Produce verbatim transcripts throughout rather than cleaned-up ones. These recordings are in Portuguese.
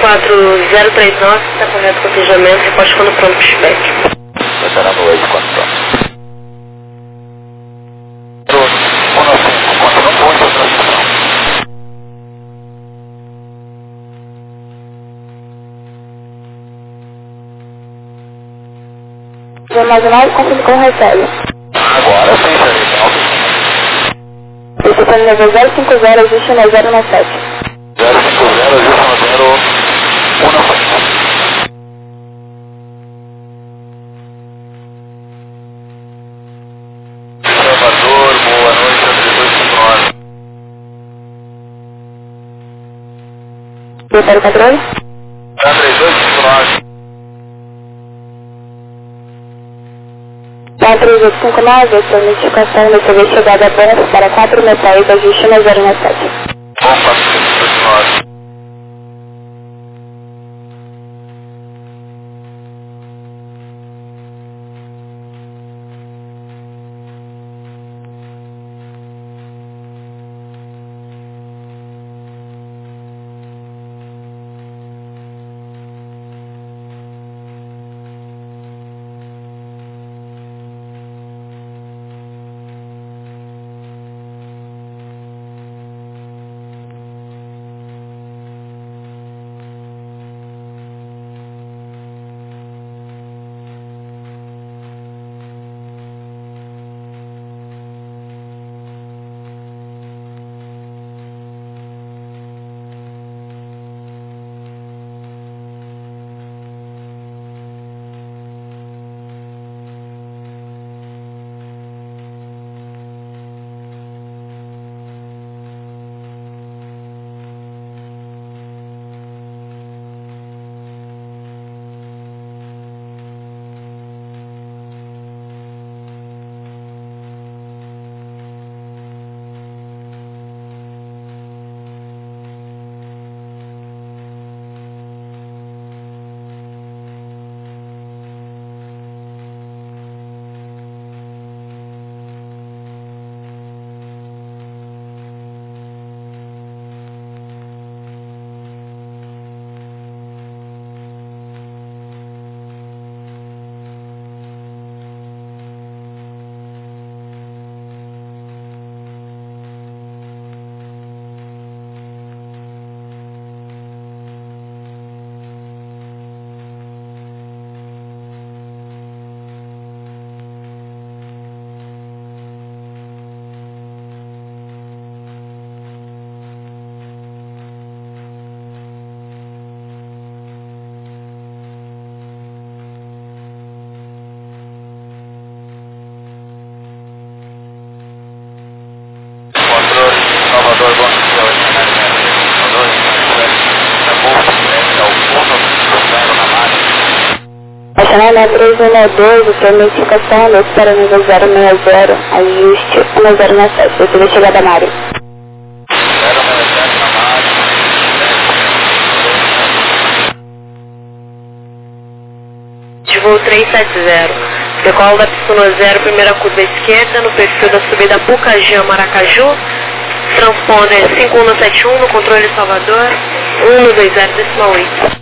quatro zero três nove, está correto com o cotejamento, reporte quando pronto para o feedback. Veterano oito, quando pronto. Armazenado, confirme com recebe. Agora sim, senhor. Esse é o nível zero cinco zero, ajuste na zero um sete. zero cinco zero, ajuste na zero um sete. Salvador, boa noite, três dois cinco nove. Prepara o controle. três dois cinco nove. quatro oito cinco nove, essa notificação da T V chegada a ponto para quatro metais, ajuste na zero um sete. Bom, quatro cinco nove. Salvador, bom dia, Nacional três um dois, sua notificação, noite para nível zero seis zero, ajuste um zero um sete, você vai chegar da Mário. De voo três sete zero, decola da pista zero, primeira curva esquerda, no perfil da subida Pucajã, Maracaju, transponder cinco um sete um, no controle Salvador, um dois zero decimal oito.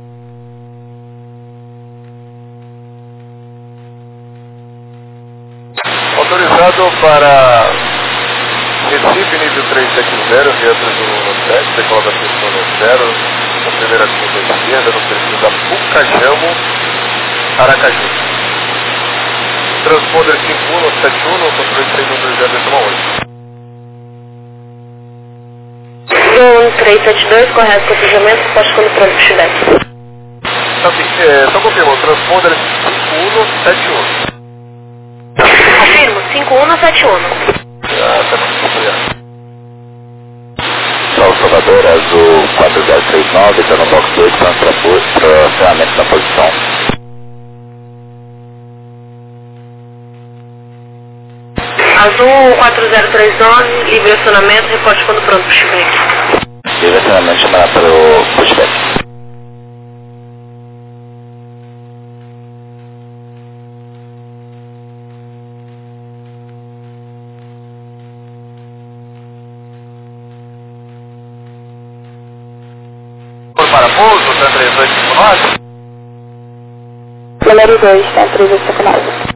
Autorizado para Recife, nível três sete zero, via três um um sete, decola da pista zero, na primeira curva esquerda, no perfil da Pucajamo, Aracaju. Transponder cinco um sete um, no controle três um dois zero decimal oito. um três sete dois, correto, cotejamento, pode quando pronto para o feedback. Tá bem, é, só confirmou, transponder cinco um sete um. Confirmo, cinco um sete um. Ah, tá bom, obrigado. Sol Salvador, azul quatro zero três nove, está no box dois, para ferramenta na posição. Azul quatro zero três nove, livre acionamento, reporte quando pronto para o feedback. Livre acionamento, chamará para o pushback. Para pouso, Center três dois cinco nove? Número dois, Center três dois cinco nove.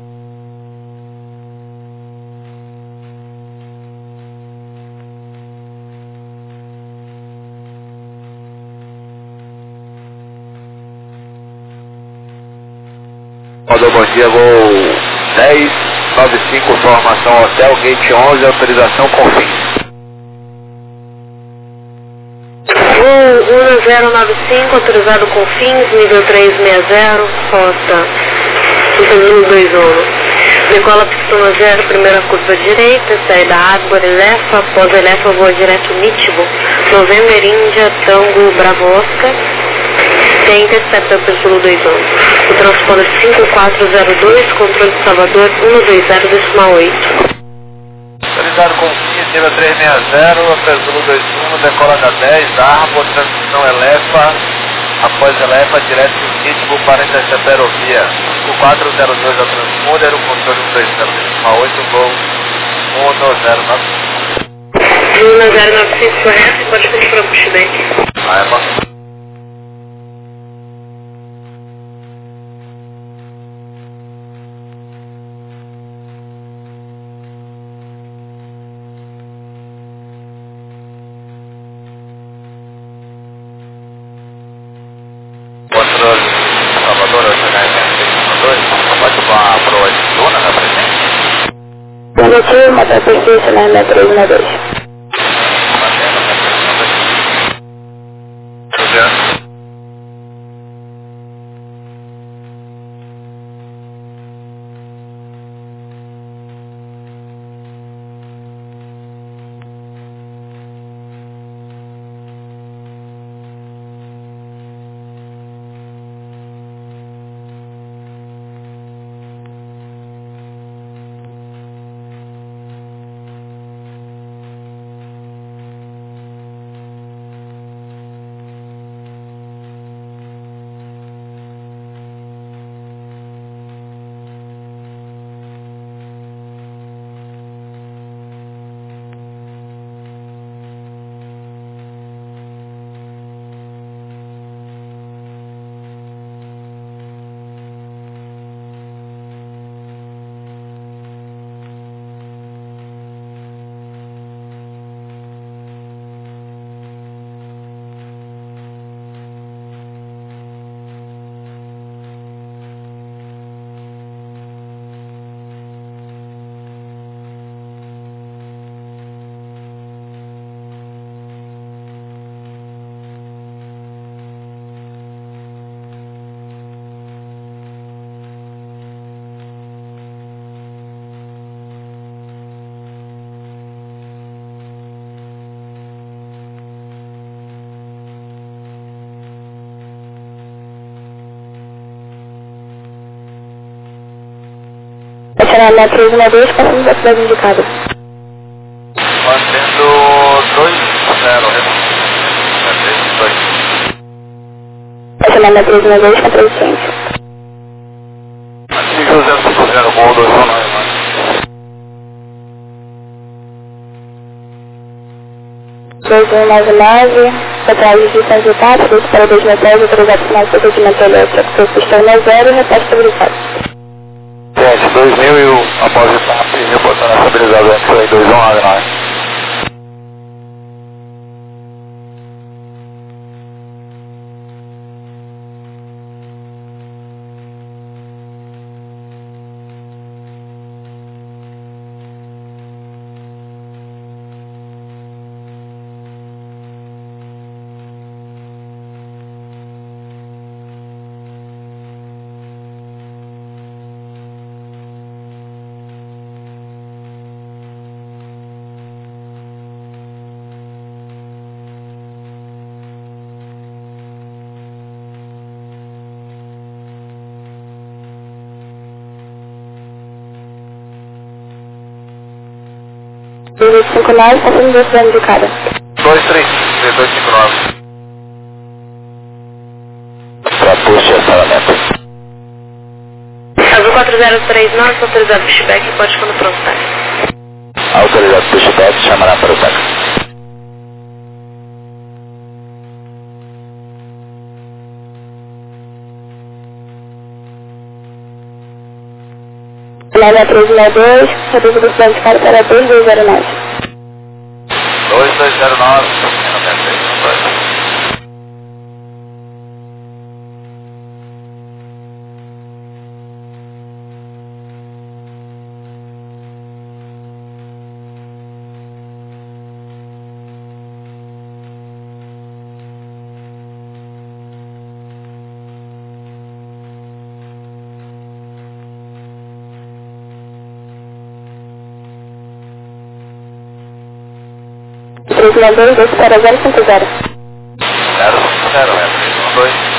Mandou bom dia, voo dez nove cinco, formação Hotel Gate onze, autorização com fins. Voo um zero nove cinco, autorizado com fins, nível três seis zero, rota Zulu dois um. Decola pistona zero, primeira curva direita, saída Água, Elefa, após Elefa, voa direto Nítibo, November Índia, Tango, Bravo Oscar. Tem interceptor para Zulu dois um. O transponder cinco quatro zero dois, controle de Salvador um dois zero decimal oito. Autorizado com fins, nível três seis zero, para Zulu dois um, decola da dez, Arbo, transmissão Elefa, após Elefa, direto em Nítibo para interceptar aerovia. cinco quatro zero dois ao transponder, o controle um dois zero decimal oito, voo um zero nove cinco. um zero nove cinco, correto, pode pedir para o pushback. Ah, é bom. Salvador, pode voar para o Arizona na presente? Negativo, motor persiste na M três um dois. Estacionar na três um dois, passando da cidade indicada. Mantendo dois zero, Estacionar na três um dois, controle de ciência. Aqui José cinco zero, voo dois um nove. dois um nove nove, atrás de São Vitário, dois para dois metais, autorizado final de procedimento elétrico, pistona zero e repórter estabilizado. Gente, dois mil e o após o etapa e reportando a estabilização que foi dois um nove nove. dois cinco nove, passando da cidade indicada. dois três cinco, dois cinco nove. Para push aceleramento. Azul quatro zero três nove, autorizado pushback, pode quando pronto táxi. Autorizado pushback, chamará para o táxi. final da três seis dois, reduz a velocidade de escada para dois dois zero nove. dois dois zero nove, noventa e um. três seis dois, dois para zero cinco zero. zero cinco zero, é três um dois.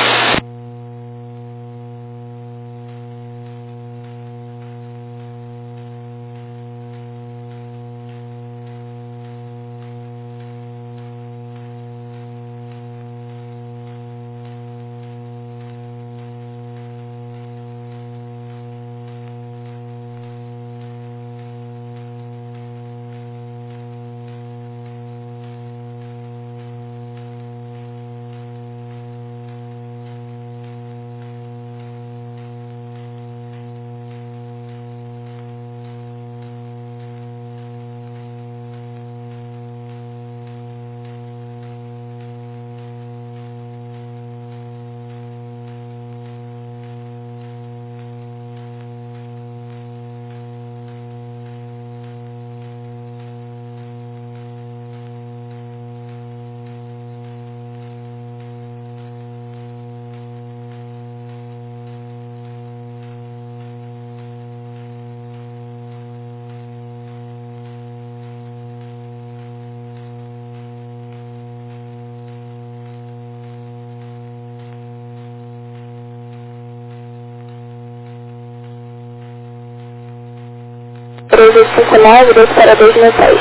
três oito cinco nove, dois para dois mil e seis.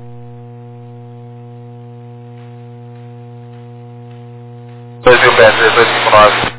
dois mil pés, dois dois cinco nove.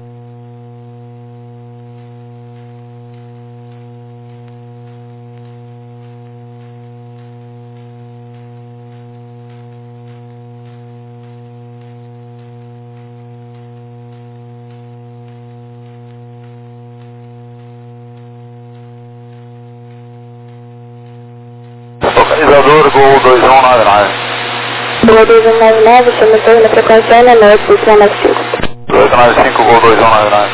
Localizador Gol dois um nove nove. Gol dois um nove nove, chama torre na frequência N nove, posição nove cinco. dois nove cinco, Gol dois um nove nove.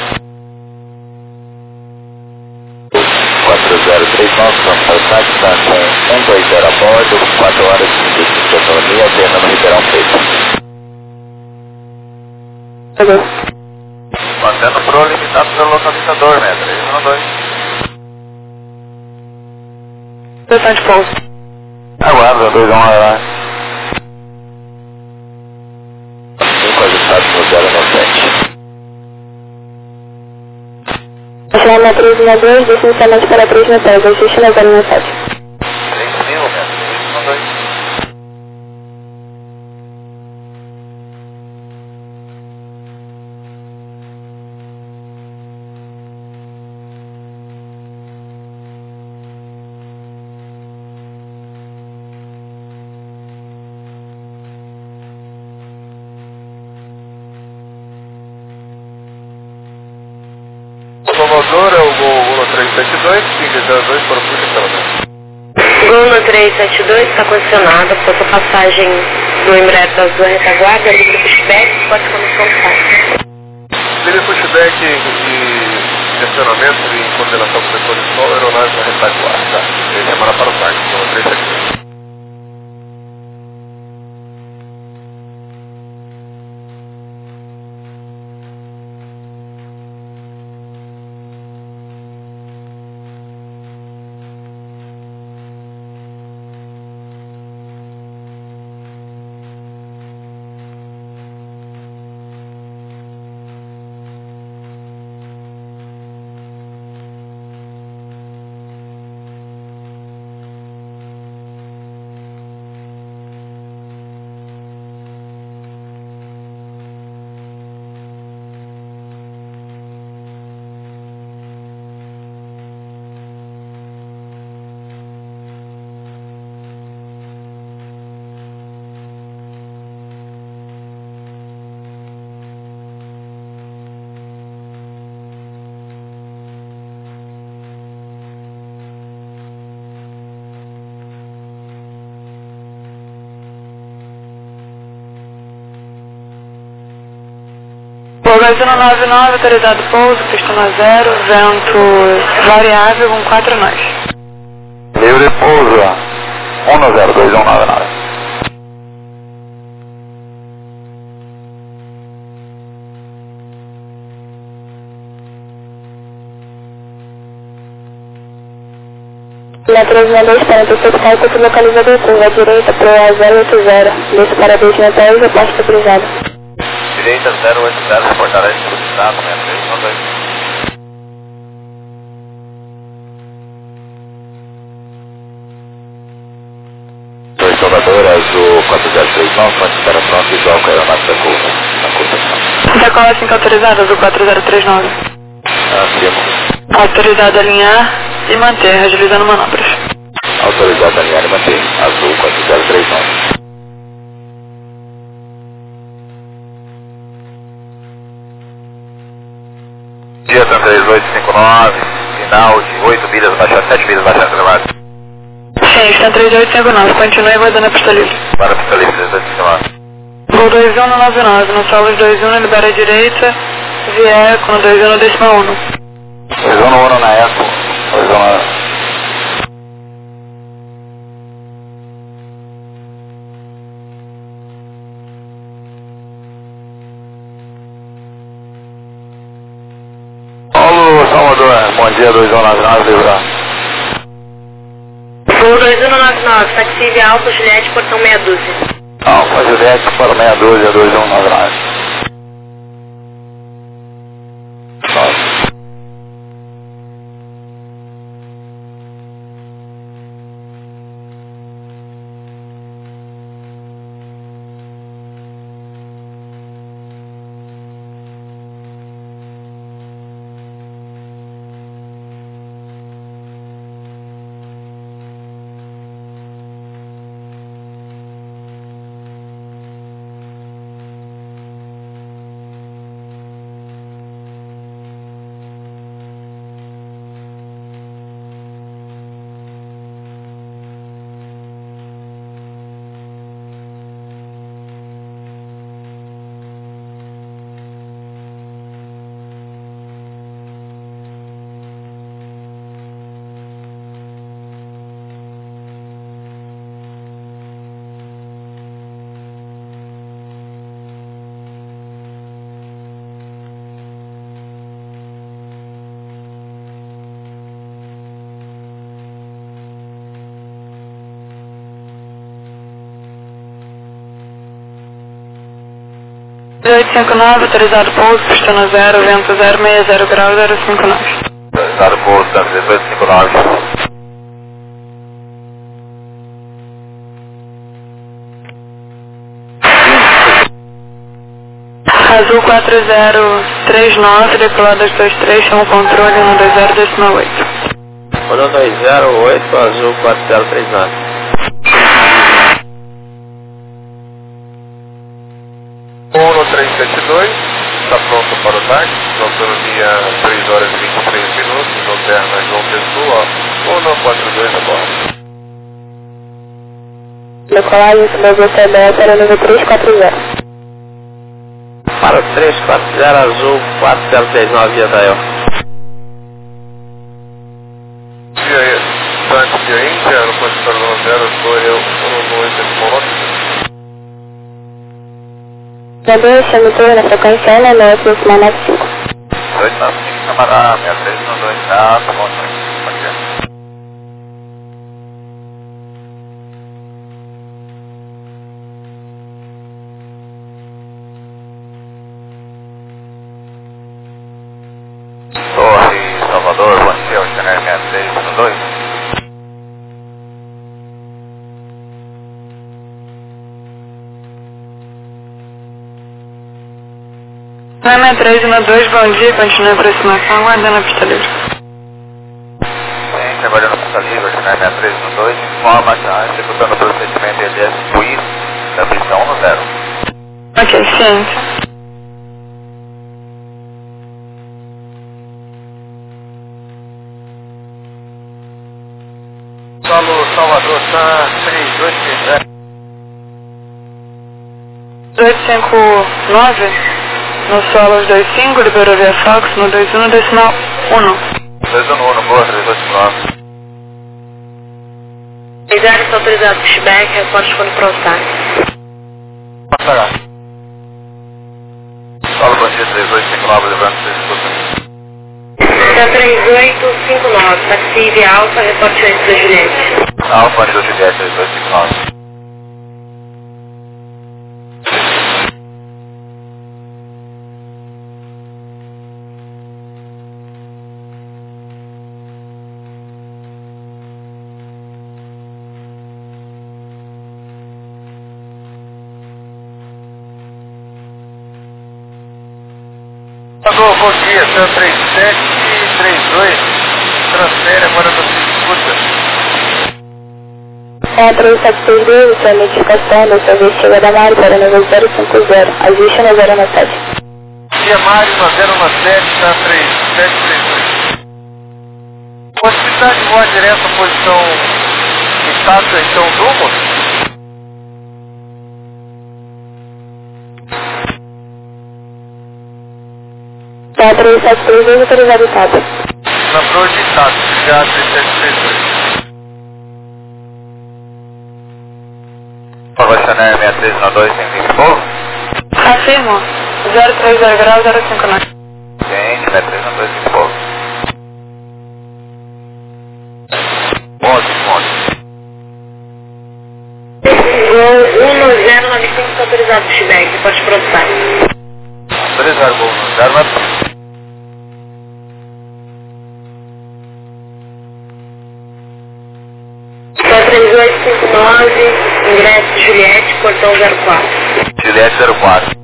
quatro zero três nove, vamos para o site, estação um dois zero a bordo, quatro horas e trinta e cinco de autonomia, apenas no Ribeirão Preto. Beleza. Mantendo pro limitado pelo localizador, né? três um dois. Posição de pouso. Aguarda, dois um nove nove. cinco ajustado no zero nove sete. Chama três um dois, descensamento para três mil pés, ajuste na zero nove sete. três mil, né? três um dois. Salvador é o Gol três sete dois, cinco zero dois para o Fluxo. Gol no três sete dois, está condicionado, fosse a passagem do Embraer da sua retaguarda, livre pushback, pode começar o salto. Livre pushback e estacionamento em coordenação com o setor de sol, aeronave na retaguarda. Ele chamara para o táxi, Gol três sete dois. Voo dois um nove nove, autorizado pouso, pista no zero, vento variável com quatro nós. Livre pouso, um zero dois um nove nove. Metro dois quarenta e seis, cálculo localizador, curva direita, P A zero oito zero, desce para destinatário e posto cruzado. Direita zero oito zero, reportará esse cruzado, sessenta e três, um dois. Dois Salvador, azul quatro zero três nove, pode estar pronto, igual com a aeronave da curva, na curva. Decola cinco autorizado, azul quatro zero três nove. Acima. Autorizado a alinhar e manter, agilizando manobras. Autorizado a alinhar e manter, azul quatro zero três nove. Dia três oito cinco nove, final de oito milhas baixando, sete milhas baixando elevado. Sim, está três oito cinco nove, continue aguardando a pista livre. Para a pista livre, três oito cinco nove. Voo dois um nove nove, no solo dois um, libera a direita, vier com dois um décima um. dois um um na Eco, dois um. Paulo, Salvador, bom dia, dois um nove nove, livrar. Voo dois um nove nove, taxi via Alfa Juliette, portão meia dúzia. Alfa Juliette para meia dúzia, dois um nove nove. oito cinco nove, autorizado pouso, pista no zero, vento zero seis zero grau, zero cinco nove. Autorizado pouso, três oito cinco nove. Azul quatro zero três nove, decolado dois três, chama o controle no dois zero décima oito. Olhando dois zero oito, azul quatro zero três nove. um três sete dois, está pronto para o táxi, autonomia três horas e vinte e três minutos, alterna João Pessoa, um quatro dois a bordo. Decolagem sobre a V C B para o nível três quatro zero. Para três quatro zero, azul quatro zero três nove, via Dael. Via Dante Via Índia, no posição zero, Torre um oito pontos. Mandou chame turno na frequência N M S nove cinco. dois nove cinco, camarada, sessenta e três um dois, tá, tá bom, pode ser. Torre Salvador, bom dia, Oceaner sessenta e três um dois. sessenta e três um dois, bom dia, continue a aproximação, aguardando a pista livre. Sim, trabalhando na pista livre, Oceaner sessenta e três um dois, informa já, executando o procedimento E D S Quiz da pista um zero. Ok, ciência. Solo Salvador, tá três oito seis zero. oito cinco nove, No solo dois cinco, liberou via Fox no dois um decimal um. dois um um, boa, três oito nove. três zero, está autorizado pushback, reporte quando prontar. Passa lá. Fala, bom dia, três oito cinco nove, lembrando que vocês escutam. Está três oito cinco nove, taxi via Alfa, reporte antes da Juliette. Alfa, Anjo Juliette, três oito cinco nove. Alô, bom dia, seu três sete três dois, transfere agora você escuta. É, três sete três dois, sua notificação da sua vez chega da Mari para nível zero cinco zero, ajuste no zero um sete. Dia Mário, zero um sete, tá três sete três dois. Possibilidade de voar direto à posição estátua em São Dumo? Tá, três sete três dois, autorizado o tato. Na proa de estátua, obrigado, três sete três dois. Fala, Chanel, seis três um dois, tem vinte pouco? Afirmo. zero três zero grau, zero cinco nove. Tem, seis três um dois, vinte pouco. onze, onze. Gol um zero nove cinco, está autorizado pushback, pode processar. Autorizado, gol um zero nove cinco. três oito cinco nove, ingresso Juliette, portão zero quatro. Juliette zero quatro.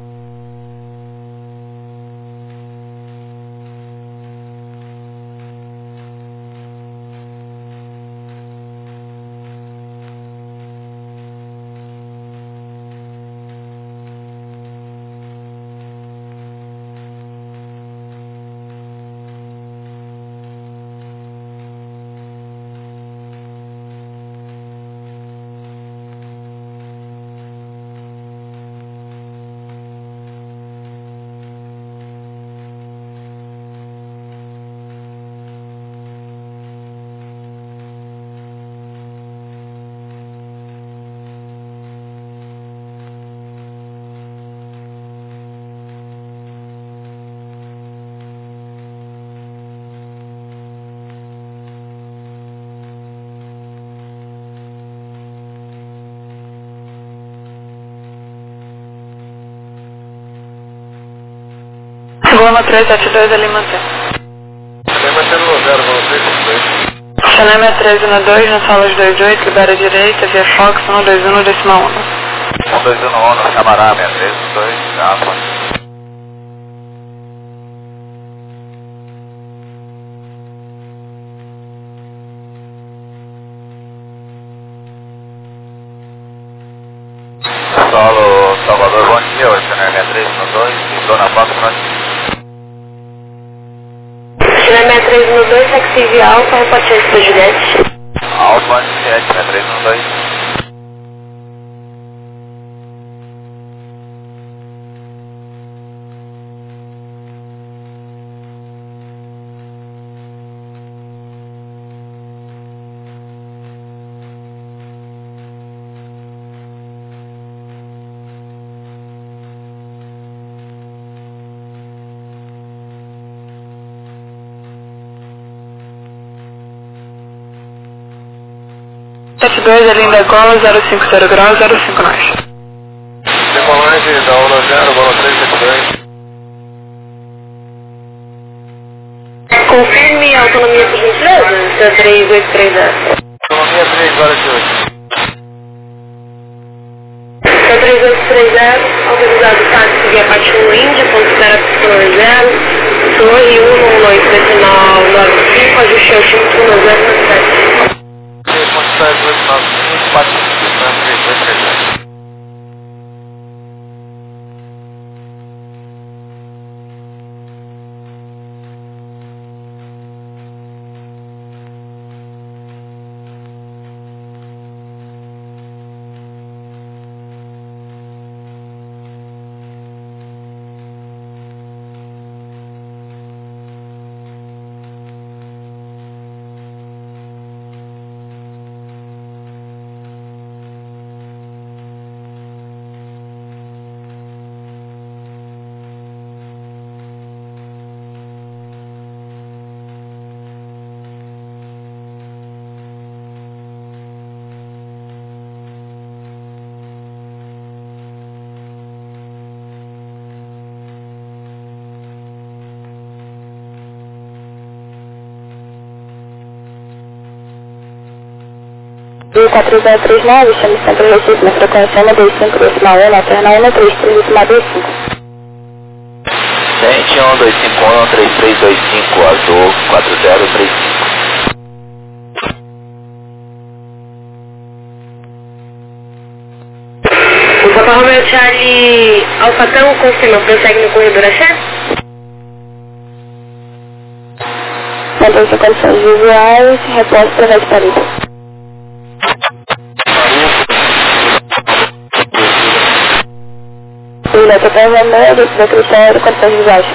Goma três sete dois, ali mantém. Tem mantendo no zero, vamos ver com dois. Chanel três um dois, no solo dois oito, libera a direita, via Fox um dois um decimal um. um dois um um, Camará, seis três um dois, Alfa. Solo Salvador, bom dia, hoje Chanel três um dois, e Dona Fox, Chanel três um dois, taxi via Alfa, reporte antes da Juliette. Alfa, Juliette, três um dois. sete dois, ali da Gola, zero cinco zero grau, zero cinco nove. Decolante da um zero, bola três sete dois. Confirme a autonomia por gentileza, seu três oito três zero. Autonomia três horas de hoje. Seu três oito três zero, autorizado táxi via parte um Índia, ponto espera psicológico zero, torre um um oito decimal nove cinco, ajuste altímetro um zero sete. Ponte dois nove cinco, quatro três dois três zero. quatro zero três nove, chame sempre Recife na frequência um dois cinco decimal um, alterna um três três decimal dois cinco. Sente um dois cinco um três três dois cinco, azul quatro zero três cinco. O Papa Romeo Charlie Alfatão confirma, prossegue no corredor axé? Mantém-se condições visuais, repouso através de parede. Piloto Papa Romeo, descida Cristiano, condições visuais.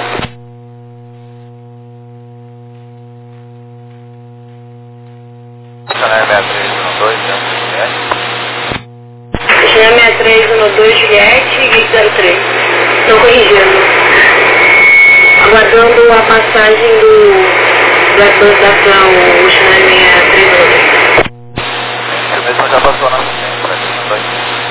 Chama sessenta e três um dois Juliette, gate zero três. Estão corrigindo. Aguardando a passagem do da transação, o Chama sessenta e três um dois. Eu mesmo já passou na frente, vai ter dois.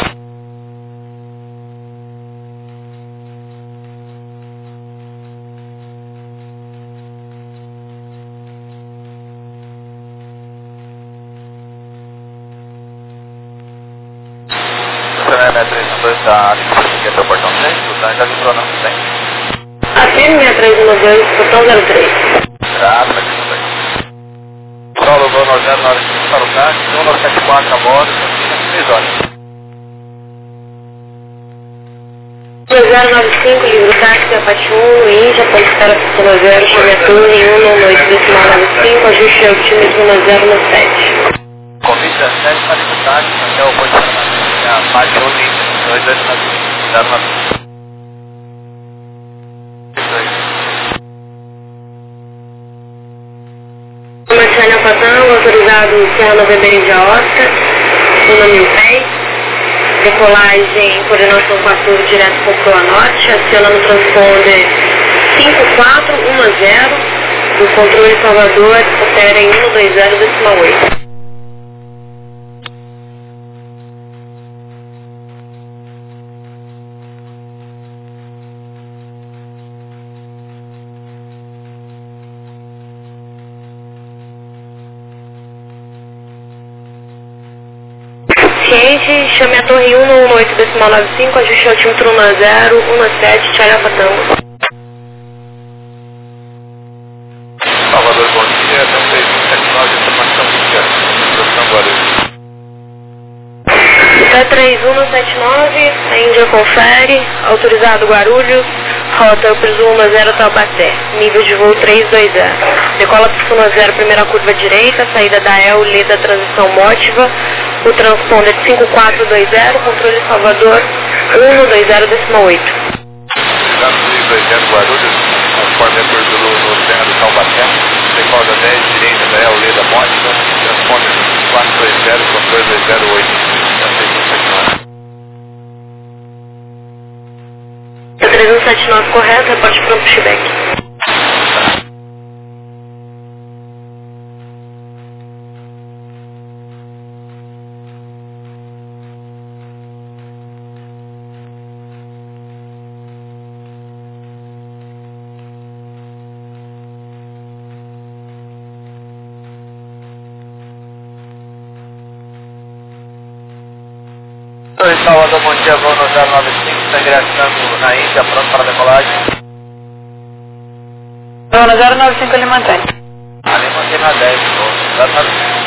sessenta e três um dois está ali para o portão três, o Tan já livrou não tem. Afirme sessenta e três um dois, portão zero três. Ah, tá aqui também. Solo dono zero nove cinco para o táxi, um sete quatro a bordo, três horas. zero nove cinco, livro táxi, Apache um, Índia, ponto espera pista zero, chame a torre em um um oito decimal nove cinco, ajuste ao time um zero no sete. Convite dezessete para o táxi, até o posicionamento da Apache um, dois dois zero nove. Marcelo Alfatão, autorizado Serra Novembro Índia Oscar, Luna Mil Pés, decolagem, coordenação quatorze direto com Proa Norte, aciona no transponder cinco quatro um zero, do controle Salvador, opera em um dois zero decimal oito. Ciente, chame a torre um um oito decimal nove cinco, ajuste ao altímetro um zero um sete, Charlie Alfatão. Salvador, bom dia, até um três sete nove, informação vinte anos, T três um sete nove, a Índia confere, autorizado Guarulhos, rota eu presumo zero Taubaté, nível de voo três dois zero. Decola pista zero, primeira curva direita, saída da E L, Leda, transição Mótiva, o transponder cinco quatro dois zero, controle Salvador um dois zero decimal oito. três dois zero Guarulhos, conforme acordo no Serra do Taubaté, decola dez, direita da E L, Leda, Mótiva, transponder quatro dois zero, controle dois zero oito. três um sete nove correto, reporte pronto pro Chibek. Oi, Salvador, bom dia, voo no zero nove cinco, está ingressando na Índia, pronto para decolagem. Voo no zero nove cinco, ele mantém. Ali mantém na dez, voo zero nove cinco.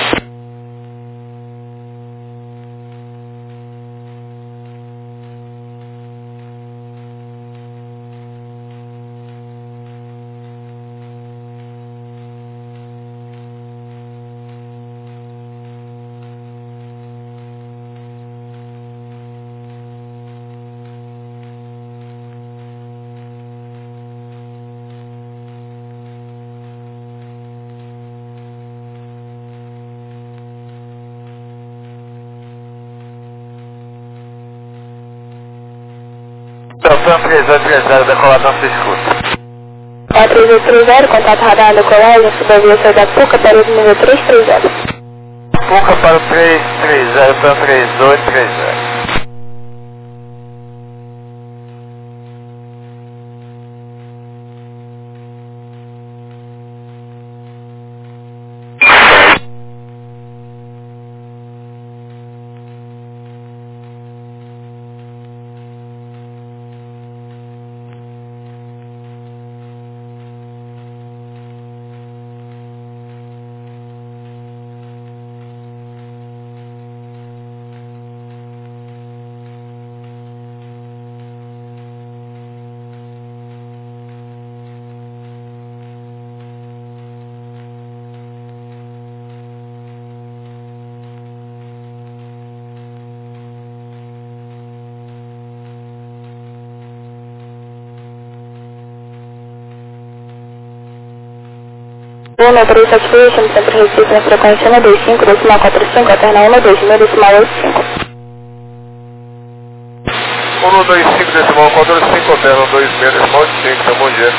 Então, três oito três zero, decoladão se escuta. quatro oito três zero, contato radar no colégio, subavia da Puca, para o nível três três zero. Puca para o três três zero, então três oito três zero. um nove três sete dois, chamo sempre Recife na frequência um dois cinco, decimal quatro cinco, alterna um dois mil, decimal oito cinco. um dois cinco, decimal quatro cinco, alterna dois mil, decimal oito cinco, então bom dia.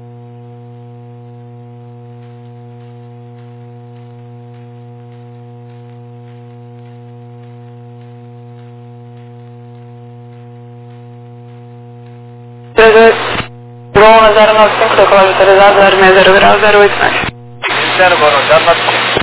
Bruno zero nove cinco, decolagem autorizada, zero seis zero grau, zero oito nove. zero, Bruno, zero nove cinco.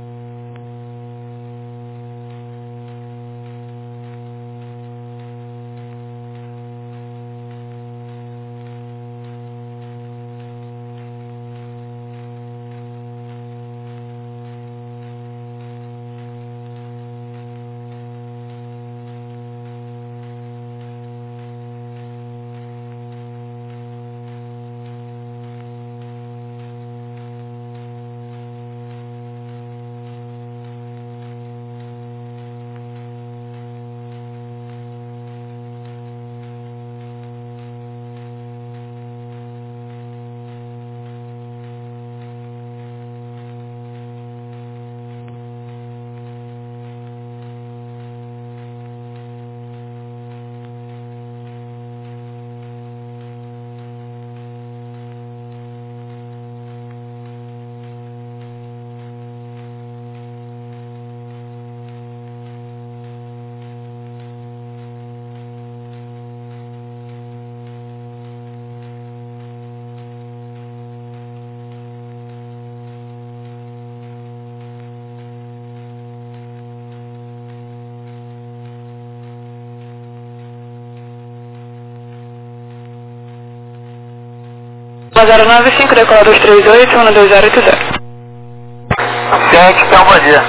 zero nove cinco, decola dois três oito, um dois zero oito zero. Gente, então bom dia.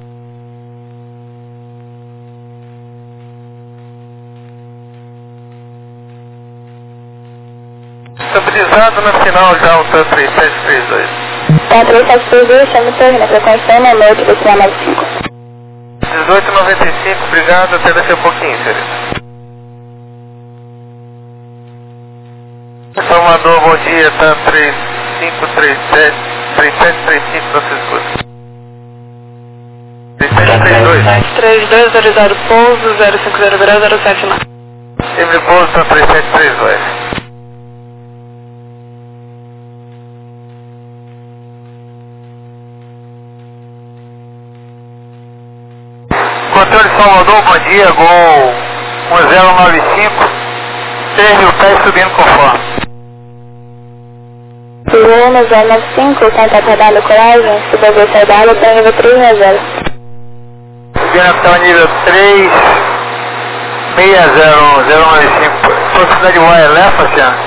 Estabilizado na final já o TAN três sete três dois. TAN três sete três dois, chamo Torre na frequência um noite, decimal nove cinco. dezoito noventa e cinco, obrigado, até daqui a pouquinho, querido. Salvador, bom dia, TAN três cinco três sete, três sete três cinco, não se escuta. três sete três dois. três dois zero zero pouso, zero cinco zero grau, zero sete nove. Livre pouso, TAN três sete três dois. Controle Salvador, bom dia, Gol um zero nove cinco, três mil pés subindo conforme. Bruno zero nove cinco, contato radar colagem, suba V C W, até nível três seis zero. Subindo até o nível três seis zero zero nove cinco, velocidade wire left, Faciano?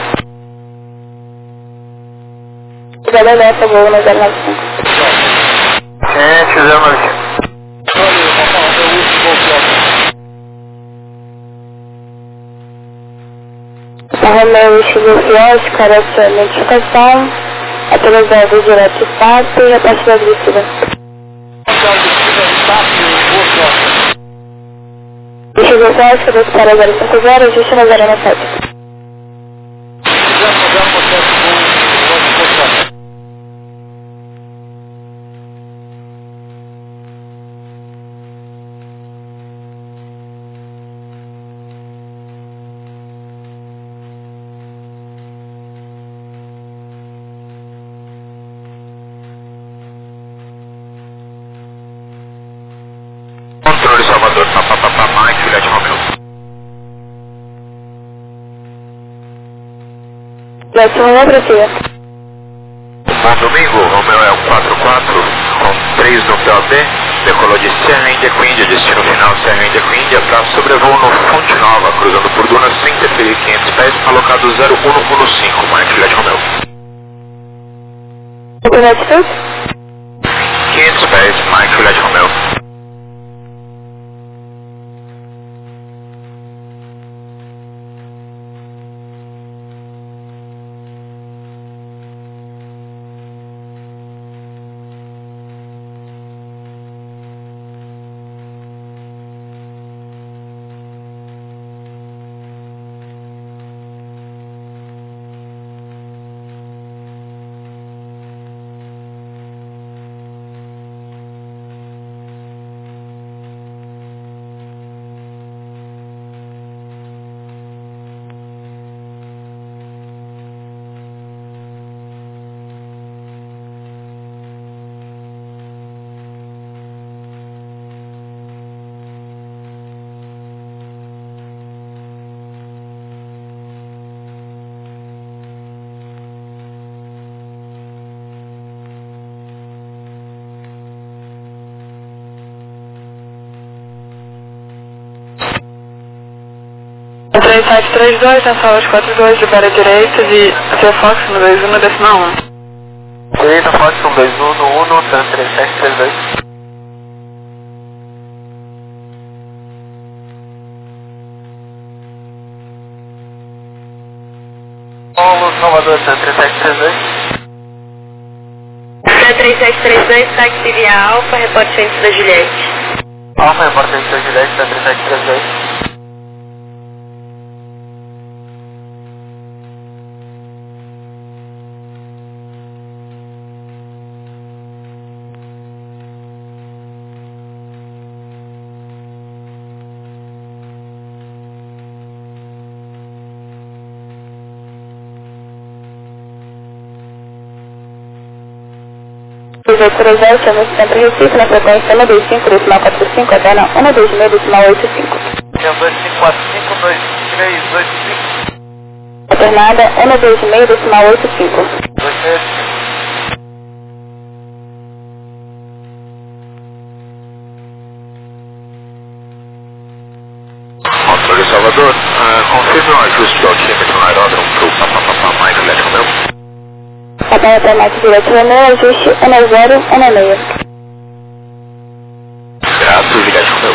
Zero left, Bruno zero nove cinco. Gente, zero nove cinco. Romeu Chico carece a identificação, atualizado direto de espaço e a partida agressiva. Chico Fios, carece para zero cinco zero, ajuste na zero nove sete. Controle Salvador, papapá, Mike, Juliette Romeu. Juliette Romeu, precisa. Bom domingo, Romeu é um quatro quatro, com três no P O B, decolou de Serra Índia com Índia, destino final Serra Índia com Índia, para sobrevoo no Fonte Nova, cruzando por dunas sem interferir quinhentos pés, alocado zero um um cinco, Mike, Juliette Romeu. quinhentos pés, Mike, Juliette Romeu. três sete três dois, na sala de quatro dois, libera a direita de T Fox no dois um, decimal um. Direita, Fox um dois um no um, tanto três sete três dois. Paulo, Salvador, tanto três sete três dois. três sete três dois, táxi via Alfa, reporte antes da Juliette. Alfa, reporte antes da Juliette, tanto três sete três dois. dois oito três zero, chama o centro Recife, na frequência um dois cinco, decimal quatro cinco, até na um dois seis, decimal oito cinco. dois cinco quatro cinco, dois três oito cinco. Alternada um dois seis, decimal oito cinco. dois três cinco. Controle Salvador, uh, confirme o ajuste do altímetro no aeródromo para o Papapá Mike Leste Romeu. Papai até Mike Direto Romeu, ajuste um zero um seis. Graças, Juliette Romeu.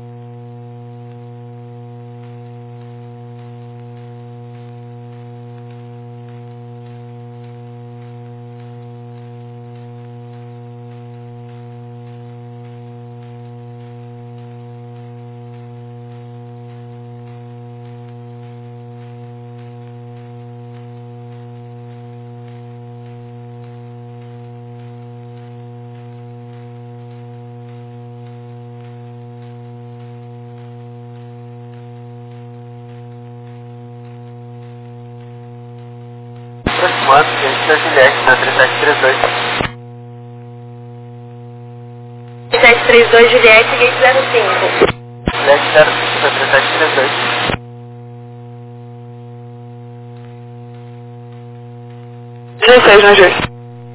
Aproximando, gente da Juliette, da três sete três dois. três sete três dois, Juliette, gate zero cinco. Juliette zero cinco, da três sete três dois. dezesseis no ajuste.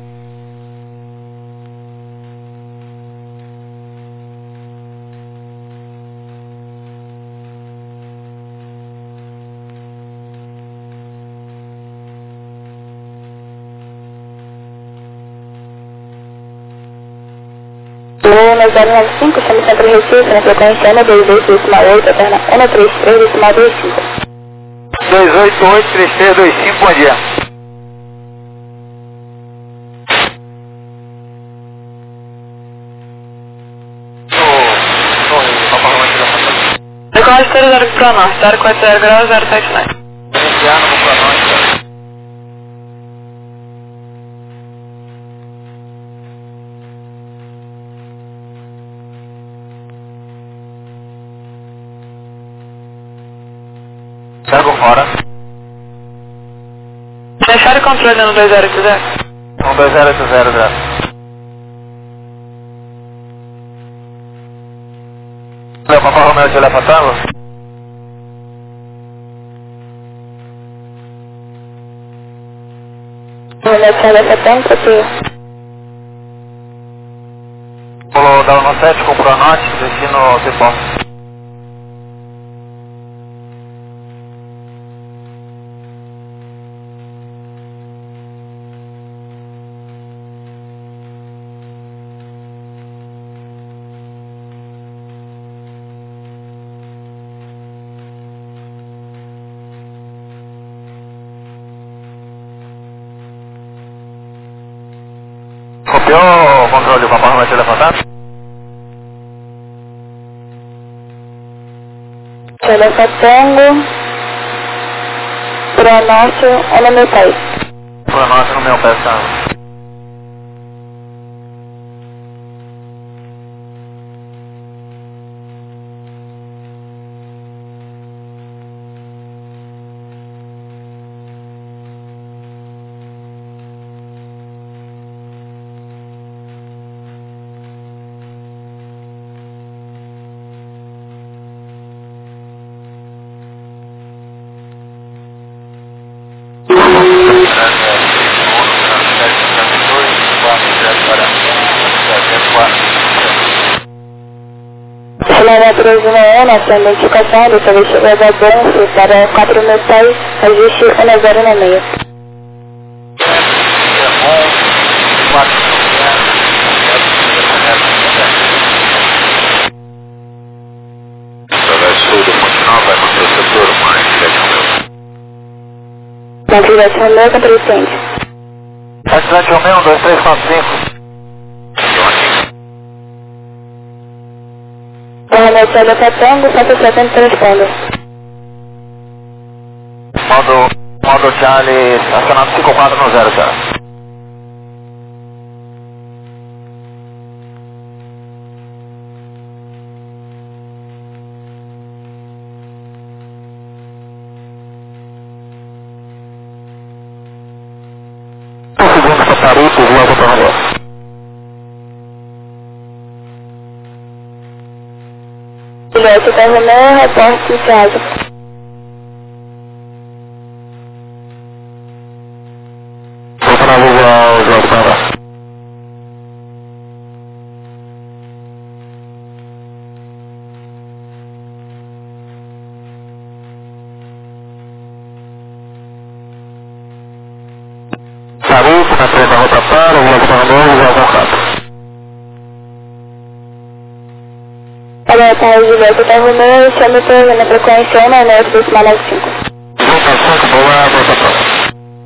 Luna zero nove cinco, chama o centro Recife, na frequência um dois oito, decimal oito, até na um três três, decimal dois cinco. dois oito oito três três dois cinco, bom dia. Decola zero zero para norte, zero quatro zero graus, zero sete nove. Iniciando no pronóstico. Cargo fora. Deixar o controle no dois zero oito zero. um dois zero oito zero, graças. Leo, Papa Romeo, Juliette Tango. Juliette Alfa Tango, tio. Polo da um sete com pronóstico, destino Tepó. Copiou o controle do Papai Romeu telefonado? Alfa Tango, pronóstico no meu país. Pronóstico no meu pé, tá? Nova três um um, nossa identificação, dessa vez chegou a avanço para quatro mil pés, ajuste um zero no meio. Sul do Fonte Nova, vai manter o setor, mais sete Romeu. Mantive sete Romeu, contra incêndio. sete Romeu, dois três quatro cinco. Romeu sete para Tango, quatro setenta responda. Modo, modo Charlie, acionado cinco quatro no zero, cara. Segundo Paparuto, Rua Doutor Romeu. Juliette para Romeu, reporte em casa. Volta na lua, Jorge Panda. Paruto, na frente da Rota Para, Rua Doutor Romeu, Jorge Alcântara. Olha, tá, Juliette para Romeu, chame por na frequência um nove nove dois nove cinco. Volta cinco, boa, Rota Para.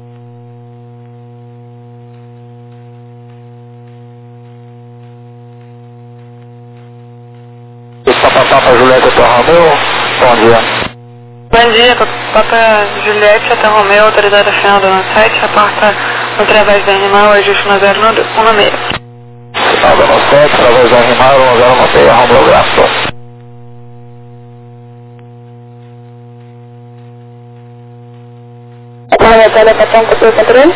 Papa Juliette até Romeu, bom dia. Bom dia, Papa Juliette até Romeu, autoridade final do nosso site, reporta através da animal, ajuste no zero um no meio. Final do nosso site, através da animal, um zero no meio, Romeu, graças. Romeu para Tango, por controle.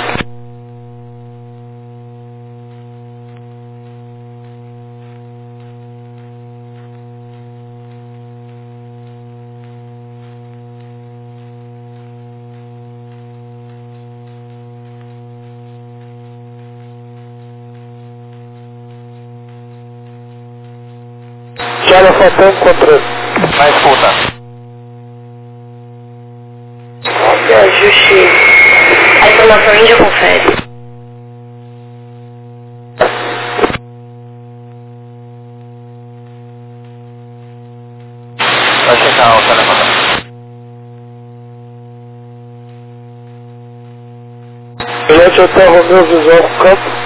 Charlie Fontão, controle. Na escuta. Ok, ajuste. A informação índia confere. Vai checar o telefone. Juliette até Romeu, visual campo.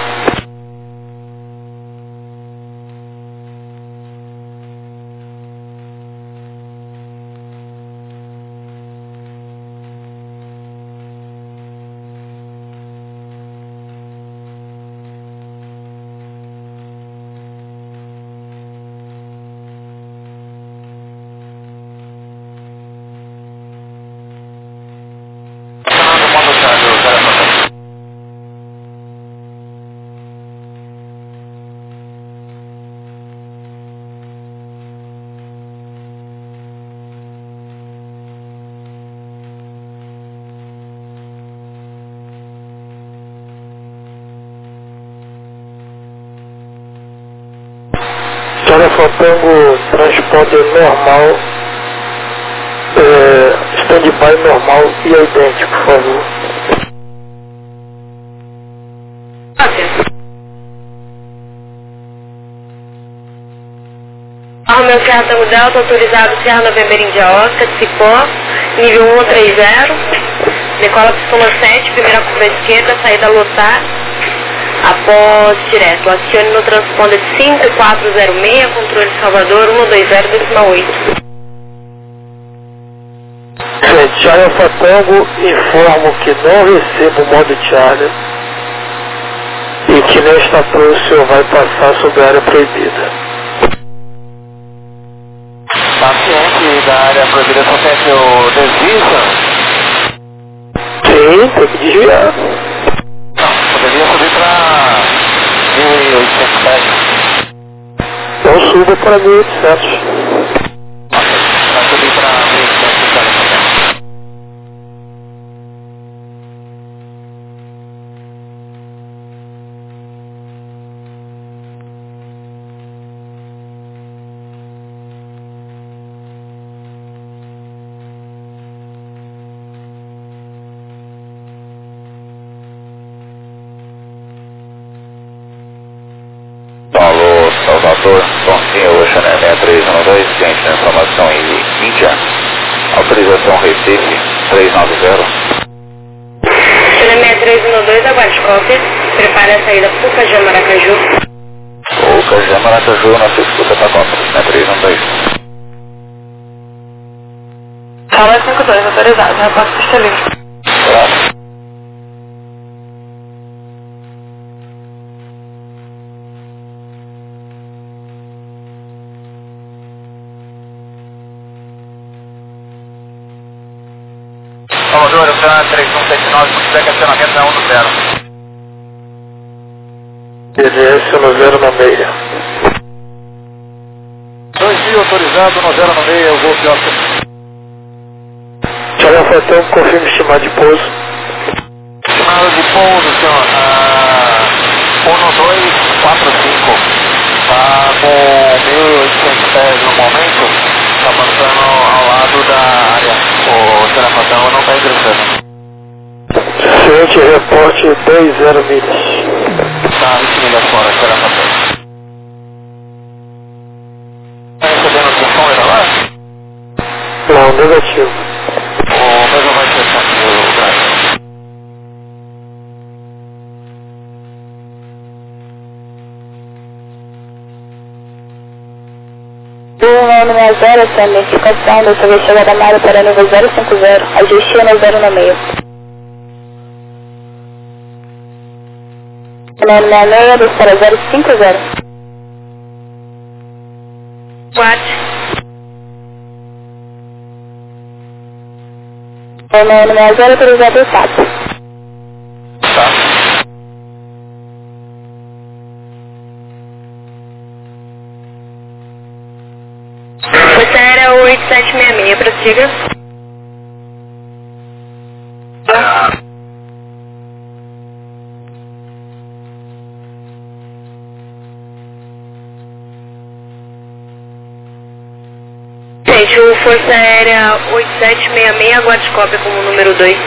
Charlie Fotango, transponder normal, é, stand-by normal e idêntico, por favor. Romeu Serra Tango Delta, autorizado Serra November India Oscar, Cipó, nível um três zero, decola pistona sete, primeira curva esquerda, saída lotar, após direto, acione no transponder cinco quatro zero seis, controle Salvador um dois zero decimal oito. Gente, Charlie Fotango, informo que não recebo o modo Charlie e que nesta prova o senhor vai passar sobre a área proibida. Paciente da área proibida acontece o desvio? Sim, tem que desviar. Não, poderia subir para mil e oitocentos e dez. Então suba para mil e oitocentos. Vai subir para mil e oitocentos e dez. motor, Toncinho Ocean seis três um dois, ciente da informação em Índia. Autorização Recife, três nove zero. China seis três um dois, aguarde cópia. Prepare a saída Pucajã Maracaju. Pucajã Maracaju, nossa escuta para cópia, seis três um dois. Sala cinco dois, autorizado, reporte pista livre. Claro. Salvador, Fran três um sete nove, consegue acionamento na um no zero. P D S no zero na meia. dois mil autorizado no zero no meia, o Golf Oscar. Charlie Alfa Hotel, confirme estimado de pouso. Estimado de pouso, senhor, ah, um dois quatro cinco. Está com mil e oitocentos pés no momento. Está passando ao lado da área. O Serafatão não está ingressando. Ciente, reporte dez zero milhas. Está vinte milhas fora, Serafatão. Está recebendo o som ainda lá? Não, negativo. O mesmo vai ser aqui o Brasil. um zero, sem identificação, dessa vez chegada na área para nível zero cinco zero, ajuste no zero no meio. nove seis seis, dois para zero cinco zero. Quatro. nove seis zero, autorizado quatro. Tá. Força Aérea oito sete seis seis, prossiga. Gente, o Força Aérea oito sete seis seis, aguarde cópia como número dois.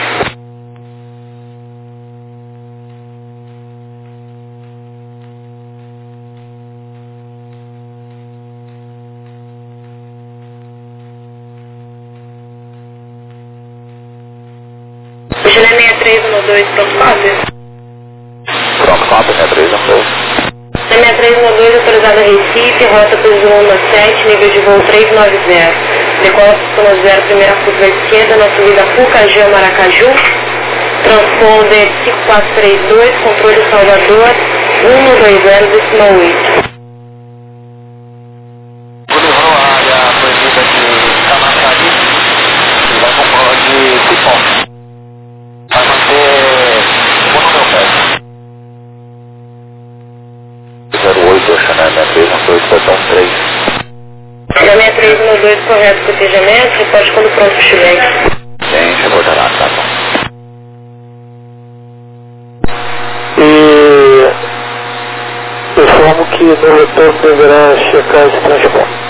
China seis três um dois, pronto cópia? Pronto, cópia, seis três um dois. seis três um dois, autorizado a Recife, rota Cruz um sete, nível de voo três nove zero. Decola Pistona zero, primeira curva à esquerda, na subida Pucajã Maracaju. Transponder cinco quatro três dois, controle Salvador, um dois zero, decimal oito. Livrou a área proibida de Camaçari e vai com prova de Cipó. Vai manter o número pé. zero oito, Ocean seis três um dois, estação três. seis três um dois, correto, cotejamento, reporte quando pronto o chilete. Sim, chegou já lá, tá bom. E informo que no retorno deverá checar esse transporte.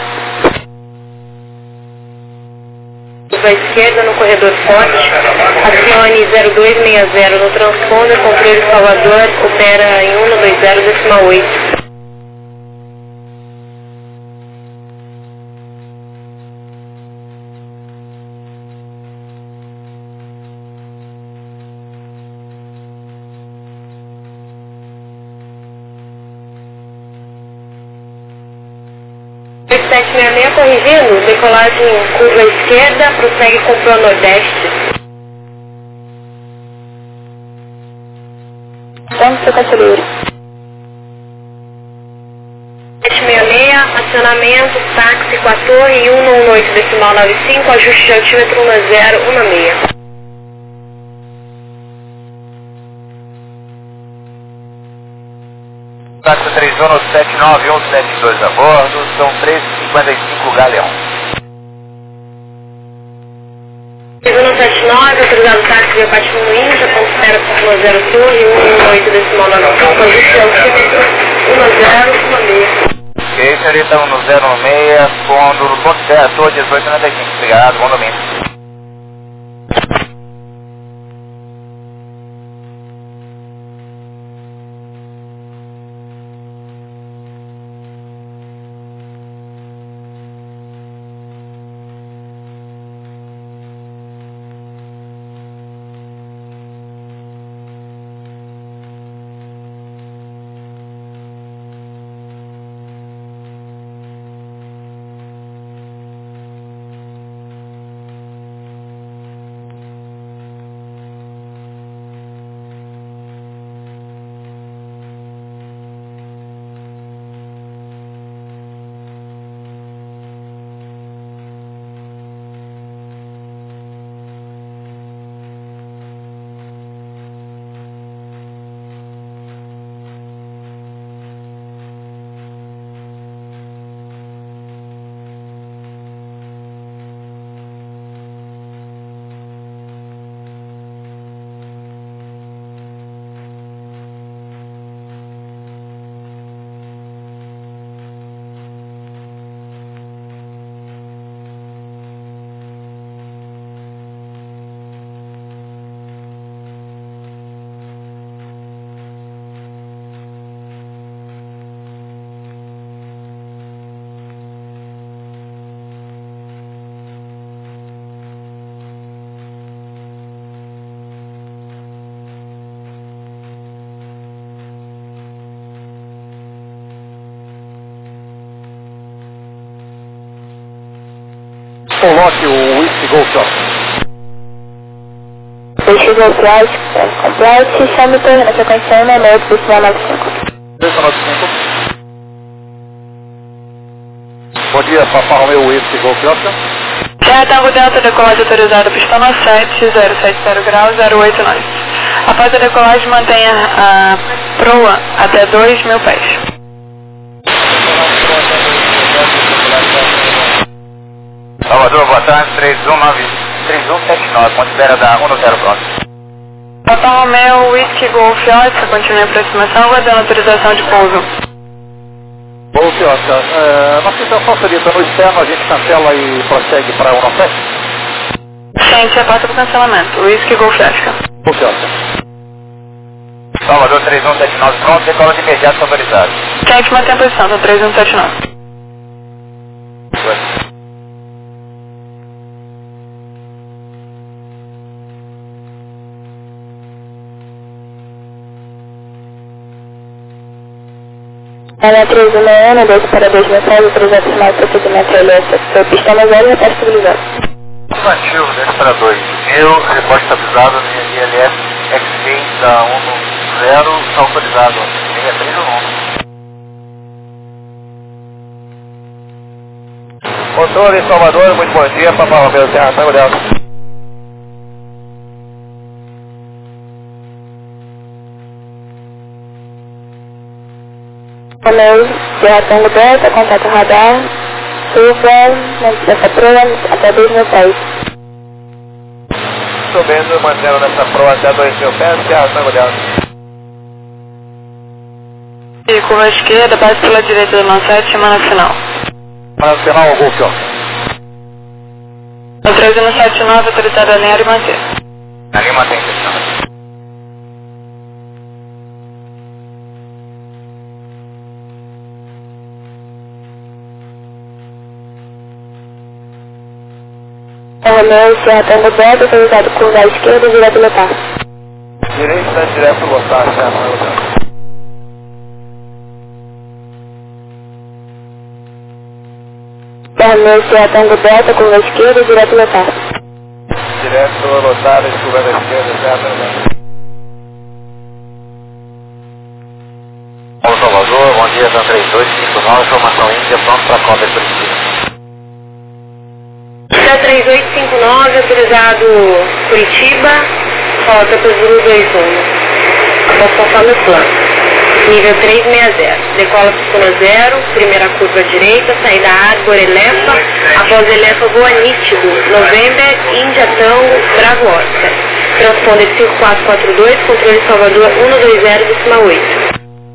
À esquerda no corredor forte, acione zero dois seis zero no transponder, controle Salvador, opera em um dois zero, decimal oito. sete seis seis, corrigindo, decolagem curva esquerda, prossegue com o Pro Nordeste. Vamos para o livre. sete seis seis, acionamento, táxi com a torre, um um oito, decimal nove cinco, ajuste de altímetro um zero um seis. Táxi três um sete nove um sete dois a bordo, são três e cinquenta e cinco Galeão. três um sete nove, autorizado táxi via Patimo Índia, considera por zero torre, um um oito, decimal nove cinco, ajuste de altímetro um zero um seis. Ok, senhorita, um zero um seis, pondo no ponto certo, dezoito noventa e cinco. Obrigado, bom domingo. coloque o Whisky Golf Oscar. Whisky Golf Oscar, complete, chame torre na frequência um nove oito, decimal nove cinco. Decimal nove cinco. Bom dia, Papa Romeo Whisky Golf Oscar. Retango Delta, decolagem autorizada, pistão sete, zero sete zero graus, zero oito nove. Após a decolagem, mantenha a proa até dois mil pés. Salvador, boa tarde, três um nove, três um sete nove, ponto espera da um zero pronto. Papa Romeo Whisky Golf Oscar, continue a aproximação, aguardando autorização de pouso. Golf Oscar, uh, nossa intenção seria no externo, a gente cancela e prossegue para um nove sete? Gente, a porta do cancelamento, Whisky Golf Oscar. Golf Oscar. Salvador, três um sete nove, pronto, decola de imediato autorizado. Gente, mantém a posição, tá três um sete nove. Ela três um um, dois para dois mil pés, autorizado final do procedimento elétrico, pistão zero e repórter estabilizado. Ativo, dois para dois mil, repórter estabilizado, I L S X-Ray da um zero, está autorizado, seis três um. Motor em Salvador, muito bom dia, Papa Romeo Serra, Tango Delta. Romeo, Serra Tango Delta, contato radar, suba, nessa proa até dois mil pés. Subindo, mantendo nessa proa até dois mil pés, Serra Tango Delta. E curva à esquerda, base pela direita do Lancete, semana final. Para o final, Golf Oscar. No três um sete nove, autorizado a linha e manter. A linha mantém intenção. Romeo, Serra Tango Delta, autorizado curva à esquerda, direto lotar. Direita, direto lotar, Serra Tango Delta. Romeo, Serra Tango Delta, curva à esquerda, direto lotar. Direto lotar, curva da esquerda, Serra Tango Delta. Bom Salvador, bom dia, são três dois cinco nove, informação Índia, pronto para cópia Curitiba. três oito cinco nove, autorizado Curitiba, rota para Zulu dois um. Após passar no plano. Nível três seis zero. Decola pistona zero, primeira curva à direita, saída Arbor Elefa, após Elefa voa nítido, November, Índia Tango, Bravo Oscar. Transponder cinco quatro quatro dois, controle Salvador um dois zero, decimal oito.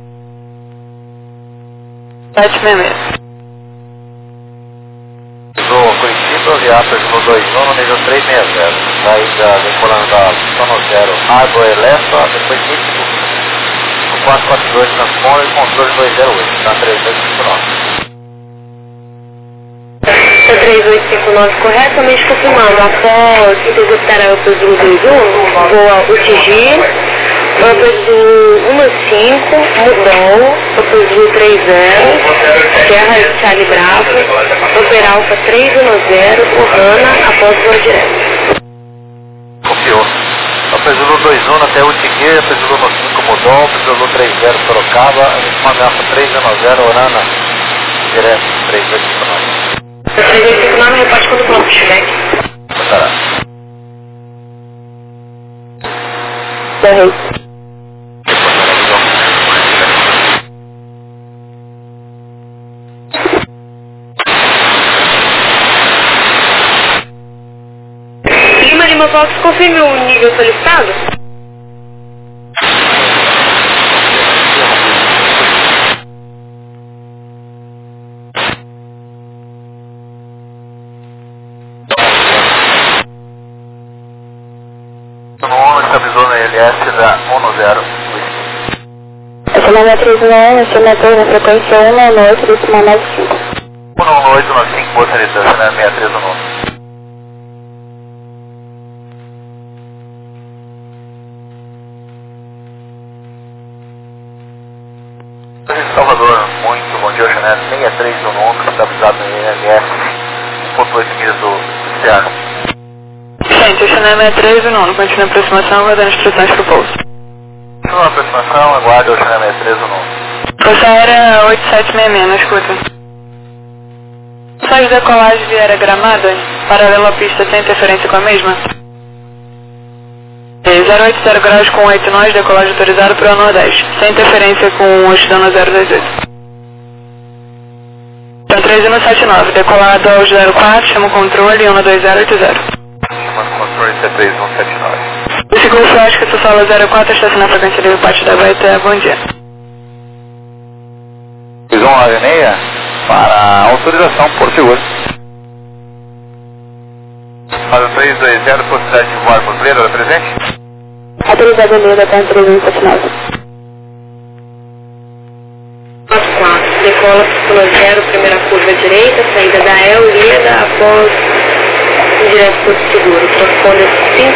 sete seis seis. Curitiba, Viápolis no dois um, no nível três seis zero. Saída decolando da pistona zero, Arbor Elefa, depois nítido. quatro quatro dois transponder, controle dois zero oito, está três oito cinco nove. Está três oito cinco nove, corretamente confirmando. Após executar a Upper Zulu dois um, voa o T G, Upper Zulu um cinco, Mudol, Upper Zulu três zero, Serra Charlie Bravo, Upper Alpha três um zero, Ohana, após voa direto. Copiou. Upper Zulu dois um até Utiguê, Upper Zulu cinco Mudol, Upper Zulu três zero Sorocaba, Informe Alpha três um zero, Ohana, direto três oito cinco nove. três oito cinco nove, reparte quando pronto, check. Botará. Correio. Lima Lima Fox, confirme o nível solicitado. Estabilizou na L S da um zero. Acima três um um, acima torre na frequência um nove oito, decimal nove cinco. um nove oito nove cinco, boa distância, né? seis três um. Salvador, muito bom dia, Janete. seis três um, estabilizado na L S, um ponto oito milhas do Sierra. Gente, o China sessenta e três e nono, continua a aproximação, aguardando instruções pro pouso. Continua a aproximação, aguarde o China sessenta e três e nono. Força Aérea oito sete seis seis, na escuta. Sai de decolagem via Gramado, paralelo à pista sem interferência com a mesma. zero oito zero graus com oito nós, decolagem autorizada para o Nordeste, sem interferência com o Oceano zero dois oito. Então três um sete nove, decolado ao zero quatro, chama o controle um dois zero oito zero. Chama o controle C três um sete nove. O seguro Flash, que sala zero quatro, estaciona a frequência livre parte da Baita, bom dia. três um nove seis, para autorização por seguro. Fala três dois zero, possibilidade de voar brasileira, era presente? Autorizado a linha da T A M três um sete nove. quatro quatro, decola pistona zero, primeira curva direita, saída da El, Lieda, após direto para o seguro, corresponde